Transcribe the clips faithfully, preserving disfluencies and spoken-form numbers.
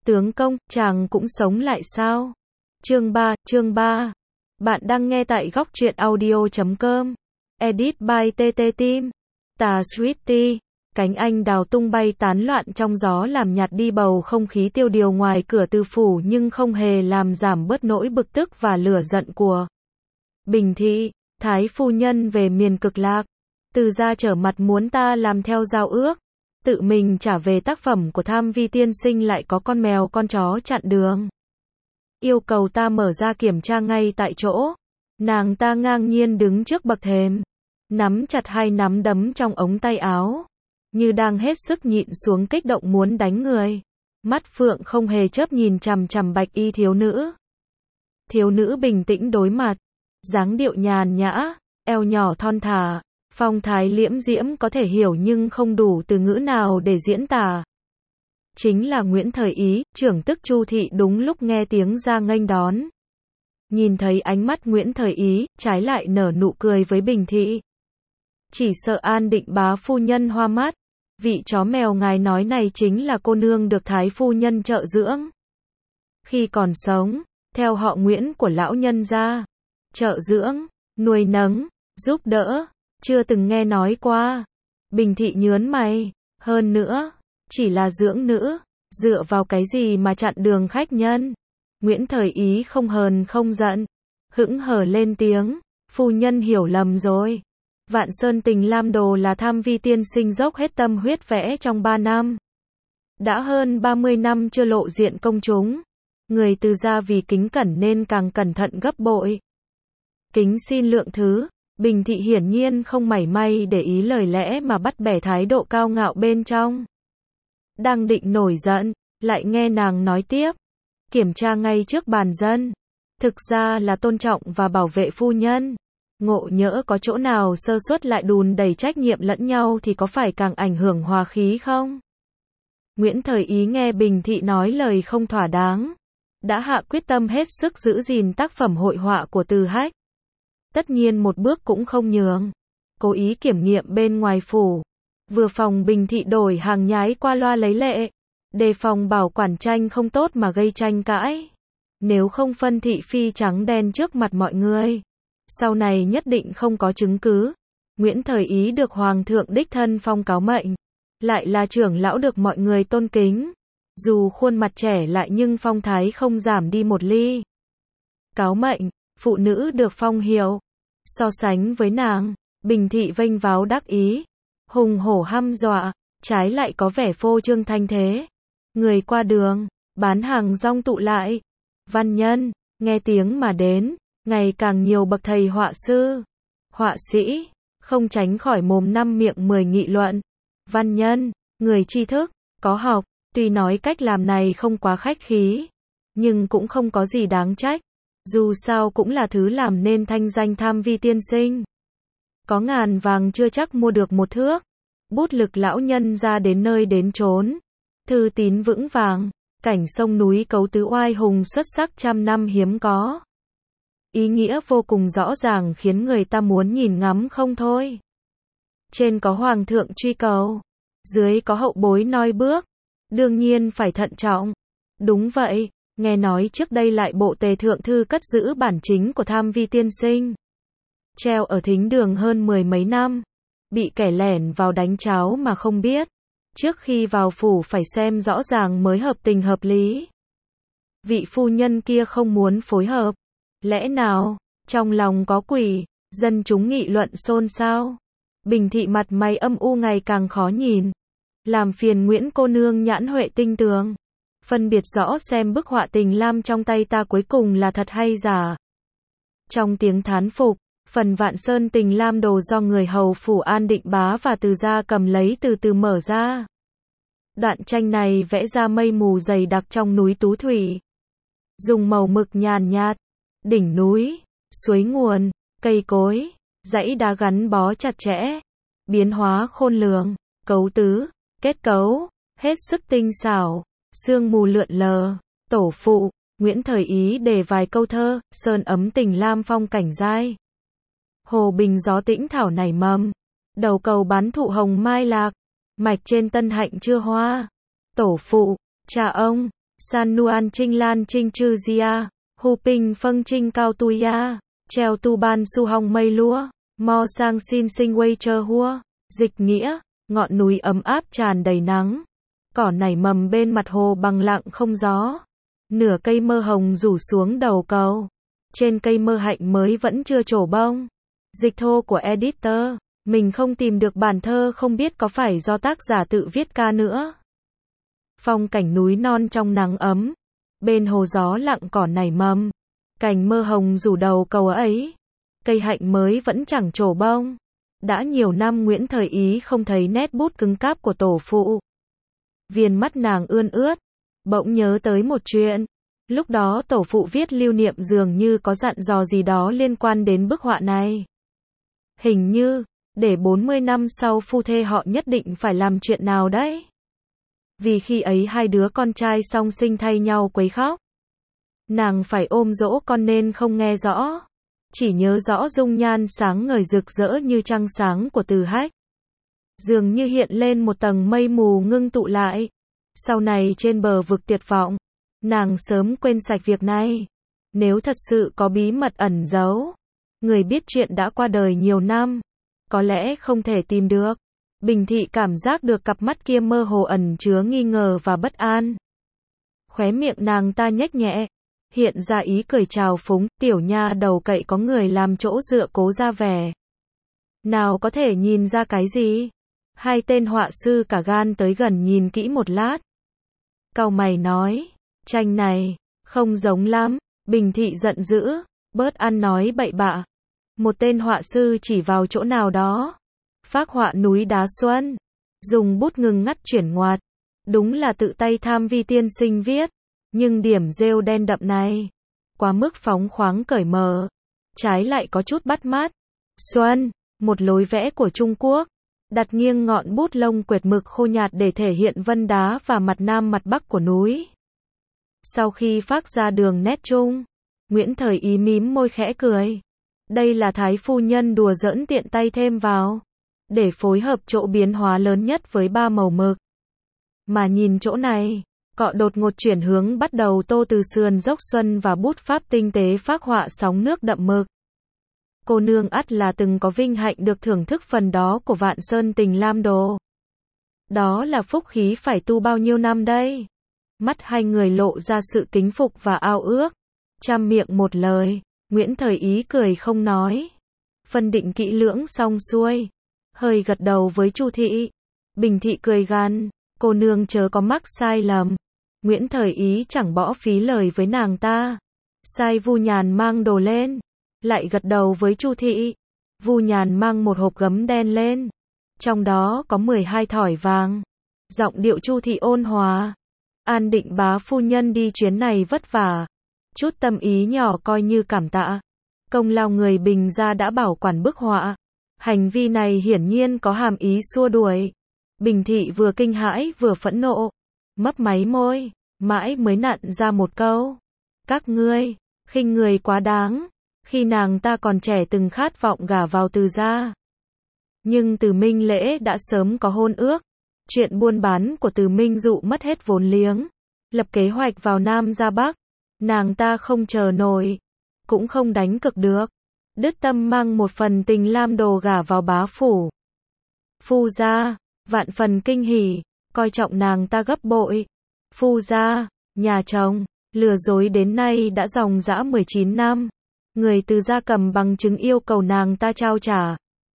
Tướng công, chàng cũng sống lại sao? Chương ba, chương ba. Bạn đang nghe tại góc truyện audio chấm com. Edit by tê tê Team. Tà Sweetie. Cánh anh đào tung bay tán loạn trong gió làm nhạt đi bầu không khí tiêu điều ngoài cửa Từ phủ nhưng không hề làm giảm bớt nỗi bực tức và lửa giận của Bình Thị. Thái phu nhân về miền Cực Lạc. Từ gia trở mặt muốn ta làm theo giao ước. Tự mình trả về tác phẩm của Tham Vi tiên sinh lại có con mèo con chó chặn đường. Yêu cầu ta mở ra kiểm tra ngay tại chỗ. Nàng ta ngang nhiên đứng trước bậc thềm. Nắm chặt hai nắm đấm trong ống tay áo. Như đang hết sức nhịn xuống kích động muốn đánh người. Mắt phượng không hề chớp nhìn chằm chằm bạch y thiếu nữ. Thiếu nữ bình tĩnh đối mặt. Dáng điệu nhàn nhã, eo nhỏ thon thả. Phong thái liễm diễm có thể hiểu nhưng không đủ từ ngữ nào để diễn tả. Chính là Nguyễn Thời Ý, trưởng tức Chu thị đúng lúc nghe tiếng ra nghênh đón. Nhìn thấy ánh mắt Nguyễn Thời Ý, trái lại nở nụ cười với Bình Thị. Chỉ sợ An Định bá phu nhân hoa mắt. Vị chó mèo ngài nói này chính là cô nương được Thái phu nhân trợ dưỡng. Khi còn sống, theo họ Nguyễn của lão nhân gia. Trợ dưỡng, nuôi nấng, giúp đỡ. Chưa từng nghe nói qua. Bình Thị nhớn mày. Hơn nữa, chỉ là dưỡng nữ. Dựa vào cái gì mà chặn đường khách nhân? Nguyễn Thời Ý không hờn không giận. Hững hờ lên tiếng. Phu nhân hiểu lầm rồi. Vạn Sơn Tình Lam Đồ là Tham Vi tiên sinh dốc hết tâm huyết vẽ trong ba năm. Đã hơn ba mươi năm chưa lộ diện công chúng. Người Từ gia vì kính cẩn nên càng cẩn thận gấp bội. Kính xin lượng thứ. Bình Thị hiển nhiên không mảy may để ý lời lẽ mà bắt bẻ thái độ cao ngạo bên trong. Đang định nổi giận, lại nghe nàng nói tiếp. Kiểm tra ngay trước bàn dân. Thực ra là tôn trọng và bảo vệ phu nhân. Ngộ nhỡ có chỗ nào sơ suất lại đùn đẩy trách nhiệm lẫn nhau thì có phải càng ảnh hưởng hòa khí không? Nguyễn Thời Ý nghe Bình Thị nói lời không thỏa đáng. Đã hạ quyết tâm hết sức giữ gìn tác phẩm hội họa của Từ Hách. Tất nhiên một bước cũng không nhường. Cố ý kiểm nghiệm bên ngoài phủ. Vừa phòng Bình Thị đổi hàng nhái qua loa lấy lệ. Đề phòng bảo quản tranh không tốt mà gây tranh cãi. Nếu không phân thị phi trắng đen trước mặt mọi người. Sau này nhất định không có chứng cứ. Nguyễn Thời Ý được Hoàng thượng đích thân phong cáo mệnh. Lại là trưởng lão được mọi người tôn kính. Dù khuôn mặt trẻ lại nhưng phong thái không giảm đi một ly. Cáo mệnh, phụ nữ được phong hiệu. So sánh với nàng, Bình Thị vênh váo đắc ý. Hùng hổ hăm dọa, trái lại có vẻ phô trương thanh thế. Người qua đường, bán hàng rong tụ lại. Văn nhân, nghe tiếng mà đến. Ngày càng nhiều bậc thầy họa sư, họa sĩ, không tránh khỏi mồm năm miệng mười nghị luận. Văn nhân, người tri thức, có học, tuy nói cách làm này không quá khách khí, nhưng cũng không có gì đáng trách. Dù sao cũng là thứ làm nên thanh danh Tham Vi tiên sinh. Có ngàn vàng chưa chắc mua được một thước. Bút lực lão nhân ra đến nơi đến chốn. Thư tín vững vàng, cảnh sông núi cấu tứ oai hùng xuất sắc trăm năm hiếm có. Ý nghĩa vô cùng rõ ràng khiến người ta muốn nhìn ngắm không thôi. Trên có hoàng thượng truy cầu, dưới có hậu bối noi bước, đương nhiên phải thận trọng. Đúng vậy, nghe nói trước đây lại bộ tề thượng thư cất giữ bản chính của Tham Vi tiên sinh. Treo ở thính đường hơn mười mấy năm, bị kẻ lẻn vào đánh cháo mà không biết. Trước khi vào phủ phải xem rõ ràng mới hợp tình hợp lý. Vị phu nhân kia không muốn phối hợp. Lẽ nào, trong lòng có quỷ, dân chúng nghị luận xôn xao. Bình Thị mặt mày âm u ngày càng khó nhìn. Làm phiền Nguyễn cô nương nhãn huệ tinh tường. Phân biệt rõ xem bức họa tình lam trong tay ta cuối cùng là thật hay giả. Trong tiếng thán phục, phần Vạn Sơn Tình Lam Đồ do người hầu phủ An Định bá và Từ gia cầm lấy từ từ mở ra. Đoạn tranh này vẽ ra mây mù dày đặc trong núi Tú Thủy. Dùng màu mực nhàn nhạt. Đỉnh núi, suối nguồn, cây cối, dãy đá gắn bó chặt chẽ, biến hóa khôn lường, cấu tứ, kết cấu, hết sức tinh xảo, sương mù lượn lờ. Tổ phụ, Nguyễn Thời Ý đề vài câu thơ, sơn ấm tình lam phong cảnh giai. Hồ bình gió tĩnh thảo nảy mầm, đầu cầu bán thụ hồng mai lạc, mạch trên tân hạnh chưa hoa. Tổ phụ, cha ông, San Nuan Trinh Lan Trinh Chư Gia, Hu Ping Phân Trinh Cao Tu Ya, Treo Tu Ban Su Hong Mây Lúa, Mo Sang Xin Sinh Wei Chơ Hua. Dịch nghĩa, ngọn núi ấm áp tràn đầy nắng. Cỏ nảy mầm bên mặt hồ bằng lặng không gió. Nửa cây mơ hồng rủ xuống đầu cầu. Trên cây mơ hạnh mới vẫn chưa trổ bông. Dịch thô của editor. Mình không tìm được bản thơ, không biết có phải do tác giả tự viết ca nữa. Phong cảnh núi non trong nắng ấm. Bên hồ gió lặng cỏ nảy mầm. Cành mơ hồng rủ đầu cầu ấy. Cây hạnh mới vẫn chẳng trổ bông. Đã nhiều năm Nguyễn Thời Ý không thấy nét bút cứng cáp của tổ phụ. Viền mắt nàng ươn ướt. Bỗng nhớ tới một chuyện. Lúc đó tổ phụ viết lưu niệm dường như có dặn dò gì đó liên quan đến bức họa này. Hình như, để bốn mươi năm sau phu thê họ nhất định phải làm chuyện nào đấy. Vì khi ấy hai đứa con trai song sinh thay nhau quấy khóc. Nàng phải ôm dỗ con nên không nghe rõ. Chỉ nhớ rõ dung nhan sáng ngời rực rỡ như trăng sáng của Từ Hách. Dường như hiện lên một tầng mây mù ngưng tụ lại. Sau này trên bờ vực tuyệt vọng, nàng sớm quên sạch việc này. Nếu thật sự có bí mật ẩn giấu, người biết chuyện đã qua đời nhiều năm, có lẽ không thể tìm được. Bình Thị cảm giác được cặp mắt kia mơ hồ ẩn chứa nghi ngờ và bất an. Khóe miệng nàng ta nhếch nhẹ, hiện ra ý cười trào phúng, tiểu nha đầu cậy có người làm chỗ dựa cố ra vẻ. Nào có thể nhìn ra cái gì? Hai tên họa sư cả gan tới gần nhìn kỹ một lát. Cau mày nói, tranh này, không giống lắm. Bình Thị giận dữ, bớt ăn nói bậy bạ. Một tên họa sư chỉ vào chỗ nào đó. Phác họa núi đá xuân. Dùng bút ngừng ngắt chuyển ngoặt. Đúng là tự tay Tham Vi tiên sinh viết. Nhưng điểm rêu đen đậm này, quá mức phóng khoáng cởi mở. Trái lại có chút bắt mắt. Xuân, một lối vẽ của Trung Quốc. Đặt nghiêng ngọn bút lông quệt mực khô nhạt để thể hiện vân đá và mặt nam mặt bắc của núi. Sau khi phác ra đường nét chung, Nguyễn Thời Ý mím môi khẽ cười. Đây là Thái phu nhân đùa giỡn tiện tay thêm vào, để phối hợp chỗ biến hóa lớn nhất với ba màu mực. Mà nhìn chỗ này, cọ đột ngột chuyển hướng bắt đầu tô từ sườn dốc xuân và bút pháp tinh tế phác họa sóng nước đậm mực. Cô nương ắt là từng có vinh hạnh được thưởng thức phần đó của Vạn Sơn Tình Lam Đồ. Đó là phúc khí phải tu bao nhiêu năm đây. Mắt hai người lộ ra sự kính phục và ao ước. Trăm miệng một lời, Nguyễn Thời Ý cười không nói. Phân định kỹ lưỡng xong xuôi, hơi gật đầu với Chu Thị. Bình Thị cười gằn, cô nương chớ có mắc sai lầm. Nguyễn Thời Ý chẳng bỏ phí lời với nàng ta. Sai Vu Nhàn mang đồ lên, lại gật đầu với Chu Thị. Vu Nhàn mang một hộp gấm đen lên, trong đó có mười hai thỏi vàng. Giọng điệu Chu Thị ôn hòa. An Định bá phu nhân đi chuyến này vất vả, chút tâm ý nhỏ coi như cảm tạ. Công lao người Bình gia đã bảo quản bức họa. Hành vi này hiển nhiên có hàm ý xua đuổi. Bình Thị vừa kinh hãi vừa phẫn nộ, mấp máy môi, mãi mới nặn ra một câu. Các ngươi, khinh người quá đáng. Khi nàng ta còn trẻ từng khát vọng gả vào Từ gia. Nhưng Từ Minh Lễ đã sớm có hôn ước. Chuyện buôn bán của Từ Minh Dụ mất hết vốn liếng. Lập kế hoạch vào Nam ra Bắc. Nàng ta không chờ nổi, cũng không đánh cực được. Đứt tâm mang một phần Tình Lam Đồ gả vào bá phủ. Phu gia, vạn phần kinh hỉ, coi trọng nàng ta gấp bội. Phu gia, nhà chồng, lừa dối đến nay đã dòng dã mười chín năm. Người Từ gia cầm bằng chứng yêu cầu nàng ta trao trả.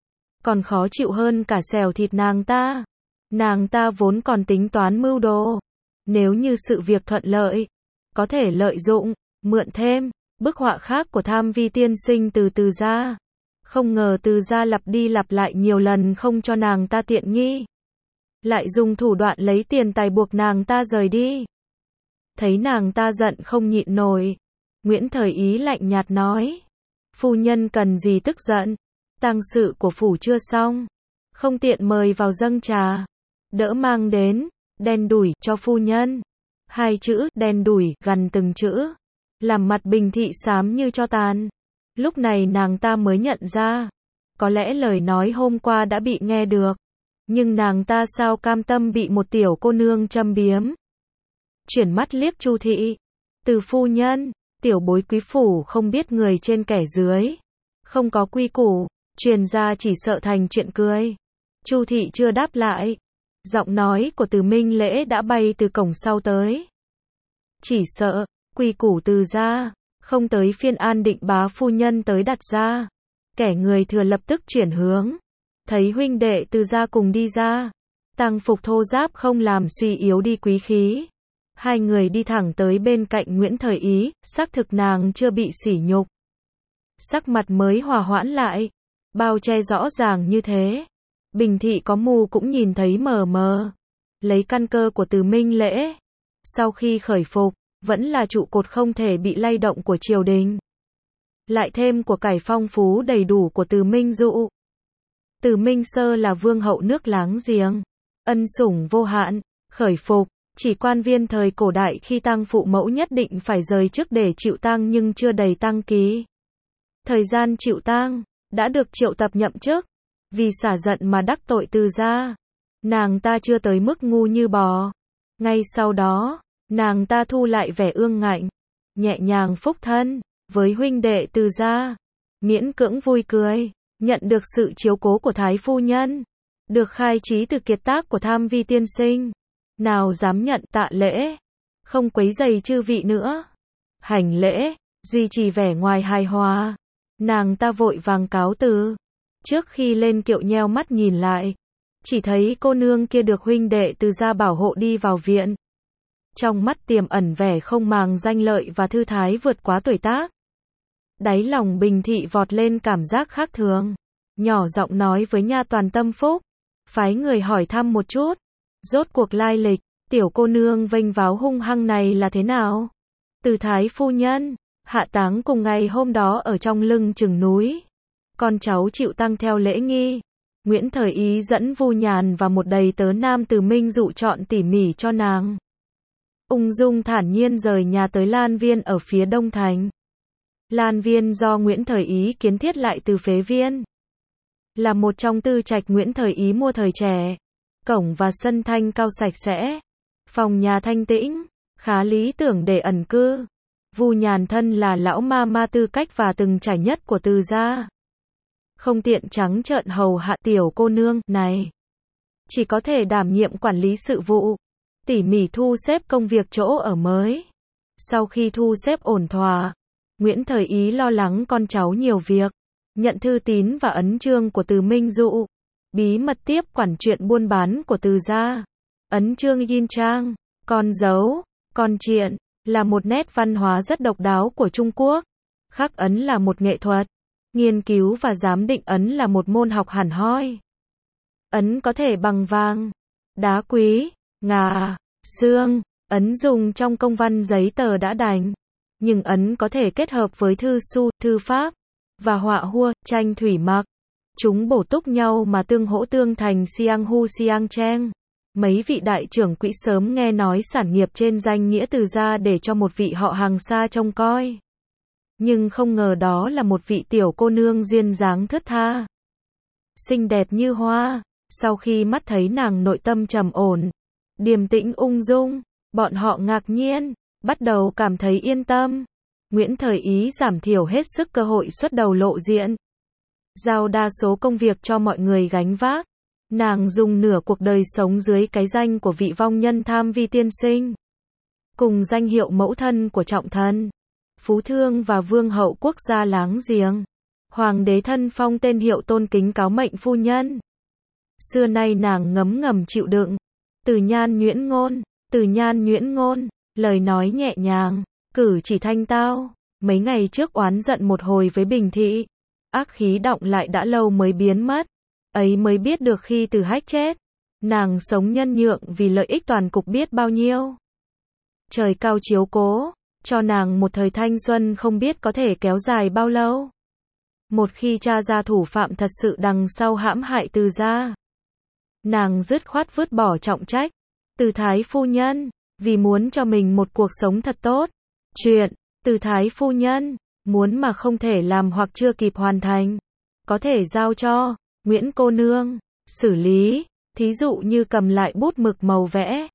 Còn khó chịu hơn cả xẻo thịt nàng ta. Nàng ta vốn còn tính toán mưu đồ. Nếu như sự việc thuận lợi, có thể lợi dụng, mượn thêm, bức họa khác của Tham Vi tiên sinh từ Từ gia. Không ngờ Từ gia lặp đi lặp lại nhiều lần không cho nàng ta tiện nghi. Lại dùng thủ đoạn lấy tiền tài buộc nàng ta rời đi. Thấy nàng ta giận không nhịn nổi, Nguyễn Thời Ý lạnh nhạt nói. Phu nhân cần gì tức giận, tang sự của phủ chưa xong, không tiện mời vào dâng trà. Đỡ mang đến, đen đủi, cho phu nhân. Hai chữ, đen đủi, gằn từng chữ, làm mặt Bình Thị xám như tro tàn. Lúc này nàng ta mới nhận ra, có lẽ lời nói hôm qua đã bị nghe được. Nhưng nàng ta sao cam tâm bị một tiểu cô nương châm biếm. chuyển mắt liếc Chu thị. Từ phu nhân, tiểu bối quý phủ không biết người trên kẻ dưới. Không có quy củ, truyền ra chỉ sợ thành chuyện cười. Chu thị chưa đáp lại. Giọng nói của Từ Minh Lễ đã bay từ cổng sau tới. Chỉ sợ, quy củ Từ gia, không tới phiên An Định bá phu nhân tới đặt ra. Kẻ người thừa lập tức chuyển hướng. Thấy huynh đệ Từ gia cùng đi ra. Tang phục thô giáp không làm suy yếu đi quý khí. Hai người đi thẳng tới bên cạnh Nguyễn Thời Ý, xác thực nàng chưa bị sỉ nhục. Sắc mặt mới hòa hoãn lại. Bao che rõ ràng như thế. Bình thị có mù cũng nhìn thấy mờ mờ. Lấy căn cơ của Từ Minh Lễ. Sau khi khởi phục, vẫn là trụ cột không thể bị lay động của triều đình. Lại thêm của cải phong phú đầy đủ của Từ Minh Dụ. Từ Minh Sơ là vương hậu nước láng giềng. Ân sủng vô hạn, khởi phục. Chỉ quan viên thời cổ đại khi tang phụ mẫu nhất định phải rời chức để chịu tang nhưng chưa đầy tang ký. Thời gian chịu tang, đã được triệu tập nhậm chức. Vì xả giận mà đắc tội Từ gia. Nàng ta chưa tới mức ngu như bò. Ngay sau đó, nàng ta thu lại vẻ ương ngạnh. Nhẹ nhàng phúc thân, với huynh đệ Từ gia. Miễn cưỡng vui cười, nhận được sự chiếu cố của Thái phu nhân. Được khai trí từ kiệt tác của Tham Vi tiên sinh. Nào dám nhận tạ lễ. Không quấy rầy chư vị nữa. Hành lễ, duy trì vẻ ngoài hài hòa. Nàng ta vội vàng cáo từ. Trước khi lên kiệu nheo mắt nhìn lại. Chỉ thấy cô nương kia được huynh đệ Từ gia bảo hộ đi vào viện. Trong mắt tiềm ẩn vẻ không màng danh lợi và thư thái vượt quá tuổi tác. Đáy lòng Bình thị vọt lên cảm giác khác thường. Nhỏ giọng nói với nha toàn Tâm Phúc. Phái người hỏi thăm một chút. Rốt cuộc lai lịch, tiểu cô nương vênh váo hung hăng này là thế nào? Từ Thái phu nhân, hạ táng cùng ngày hôm đó ở trong lưng chừng núi. Con cháu chịu tang theo lễ nghi. Nguyễn Thời Ý dẫn Vu Nhàn và một đầy tớ nam Từ Minh Dụ chọn tỉ mỉ cho nàng. Ung dung thản nhiên rời nhà tới Lan Viên ở phía đông thành. Lan Viên do Nguyễn Thời Ý kiến thiết lại từ phế viên. Là một trong tư trạch Nguyễn Thời Ý mua thời trẻ. Cổng và sân thanh cao sạch sẽ. Phòng nhà thanh tĩnh, khá lý tưởng để ẩn cư. Vu Nhàn thân là lão ma ma tư cách và từng trải nhất của Từ gia. Không tiện trắng trợn hầu hạ tiểu cô nương này. Chỉ có thể đảm nhiệm quản lý sự vụ. Tỉ mỉ thu xếp công việc chỗ ở mới. Sau khi thu xếp ổn thỏa, Nguyễn Thời Ý lo lắng con cháu nhiều việc. Nhận thư tín và ấn chương của Từ Minh Dụ. Bí mật tiếp quản chuyện buôn bán của Từ gia. Ấn chương yin trang, con dấu, con triện, là một nét văn hóa rất độc đáo của Trung Quốc. Khắc ấn là một nghệ thuật. Nghiên cứu và giám định ấn là một môn học hẳn hoi. Ấn có thể bằng vàng, đá quý, ngà, xương. Ấn dùng trong công văn giấy tờ đã đành. Nhưng ấn có thể kết hợp với thư su, thư pháp, và họa hua, tranh thủy mặc. Chúng bổ túc nhau mà tương hỗ tương thành Siang Hu Siang Cheng. Mấy vị đại trưởng quỹ sớm nghe nói sản nghiệp trên danh nghĩa Từ gia để cho một vị họ hàng xa trông coi. Nhưng không ngờ đó là một vị tiểu cô nương duyên dáng thướt tha. Xinh đẹp như hoa. Sau khi mắt thấy nàng nội tâm trầm ổn, điềm tĩnh ung dung, bọn họ ngạc nhiên, bắt đầu cảm thấy yên tâm. Nguyễn Thời Ý giảm thiểu hết sức cơ hội xuất đầu lộ diện. Giao đa số công việc cho mọi người gánh vác. Nàng dùng nửa cuộc đời sống dưới cái danh của vị vong nhân Tham Vi tiên sinh. Cùng danh hiệu mẫu thân của trọng thần. Phú thương và vương hậu quốc gia láng giềng. Hoàng đế thân phong tên hiệu tôn kính cáo mệnh phu nhân. Xưa nay nàng ngấm ngầm chịu đựng. Từ nhan nhuyễn ngôn, từ nhan nhuyễn ngôn, lời nói nhẹ nhàng, cử chỉ thanh tao. Mấy ngày trước oán giận một hồi với Bình thị. Ác khí đọng lại đã lâu mới biến mất. Ấy mới biết được khi Từ Hách chết, nàng sống nhân nhượng vì lợi ích toàn cục biết bao nhiêu. Trời cao chiếu cố, cho nàng một thời thanh xuân không biết có thể kéo dài bao lâu. Một khi tra ra thủ phạm thật sự đằng sau hãm hại Từ gia, nàng dứt khoát vứt bỏ trọng trách. Từ Thái phu nhân, vì muốn cho mình một cuộc sống thật tốt. Chuyện, Từ Thái phu nhân, muốn mà không thể làm hoặc chưa kịp hoàn thành, có thể giao cho Nguyễn cô nương xử lý, thí dụ như cầm lại bút mực màu vẽ,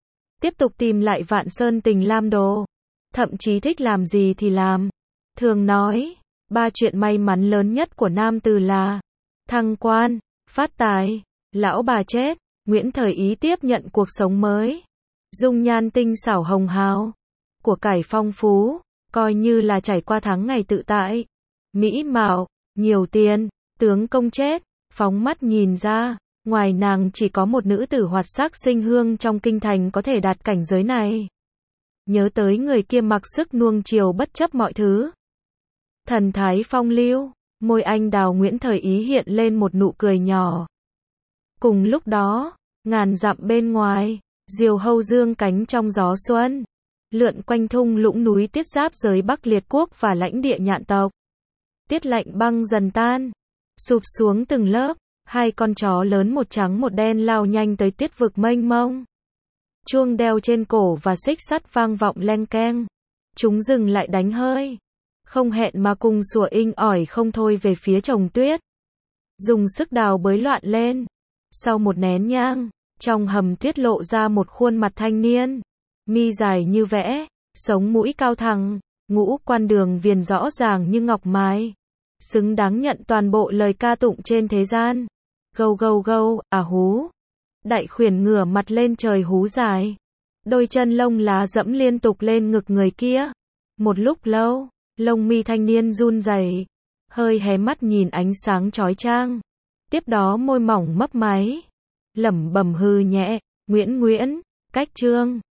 tiếp tục tìm lại Vạn Sơn Tình Lam đồ. Thậm chí thích làm gì thì làm. Thường nói, ba chuyện may mắn lớn nhất của nam tử là thăng quan, phát tài, lão bà chết. Nguyễn Thời Ý tiếp nhận cuộc sống mới. Dung nhan tinh xảo hồng hào, của cải phong phú, coi như là trải qua tháng ngày tự tại. Mỹ mạo, nhiều tiền, tướng công chết, phóng mắt nhìn ra, ngoài nàng chỉ có một nữ tử hoạt sắc sinh hương trong kinh thành có thể đạt cảnh giới này. Nhớ tới người kia mặc sức nuông chiều bất chấp mọi thứ. Thần thái phong lưu, môi anh đào Nguyễn Thời Ý hiện lên một nụ cười nhỏ. Cùng lúc đó, ngàn dặm bên ngoài, diều hâu dương cánh trong gió xuân, lượn quanh thung lũng núi tiết giáp giới Bắc Liệt Quốc và lãnh địa Nhạn tộc. Tiết lạnh băng dần tan, sụp xuống từng lớp, hai con chó lớn một trắng một đen lao nhanh tới tiết vực mênh mông. Chuông đeo trên cổ và xích sắt vang vọng leng keng. Chúng dừng lại đánh hơi, không hẹn mà cùng sủa inh ỏi không thôi về phía chồng tuyết. Dùng sức đào bới loạn lên. Sau một nén nhang, trong hầm tiết lộ ra một khuôn mặt thanh niên. Mi dài như vẽ, sống mũi cao thẳng, ngũ quan đường viền rõ ràng như ngọc mài. Xứng đáng nhận toàn bộ lời ca tụng trên thế gian. Gâu gâu gâu, à hú. Đại khuyển ngửa mặt lên trời hú dài. Đôi chân lông lá dẫm liên tục lên ngực người kia. Một lúc lâu, lông mi thanh niên run rẩy, hơi hé mắt nhìn ánh sáng chói chang. Tiếp đó môi mỏng mấp máy, lẩm bẩm hư nhẹ, Nguyễn Nguyễn, cách trương.